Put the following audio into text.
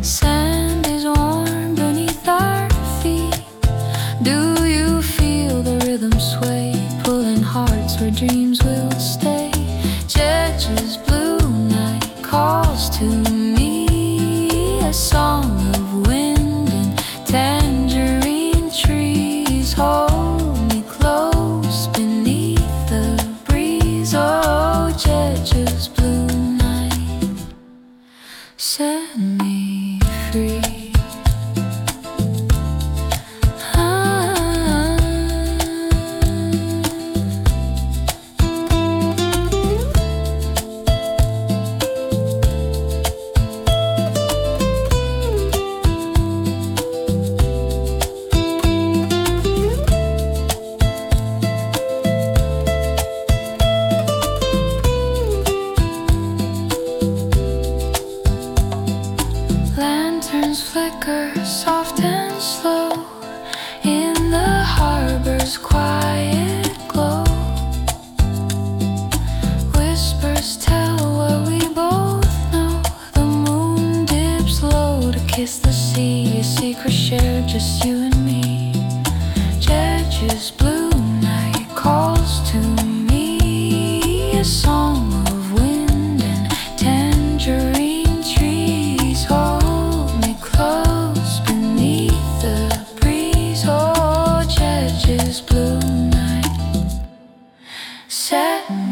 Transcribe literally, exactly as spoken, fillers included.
Sand is warm beneath our feet. Do you feel the rhythm sway, pulling hearts where dreams will stay? Jedge's blue night calls to me, a song of wind and tangerine trees. Hold me close beneath the breeze. Oh, Jedge's blue night, set me free. Lanterns flicker soft and slow in the harbor's quiet glow. Whispers tell what we both know. The moon dips low to kiss the sea, a secret shared, just you and me. Jedge's blue night calls to me, a song of wind and tangerine trees. Hold me close beneath the breeze. Oh, Jedge's blue night, set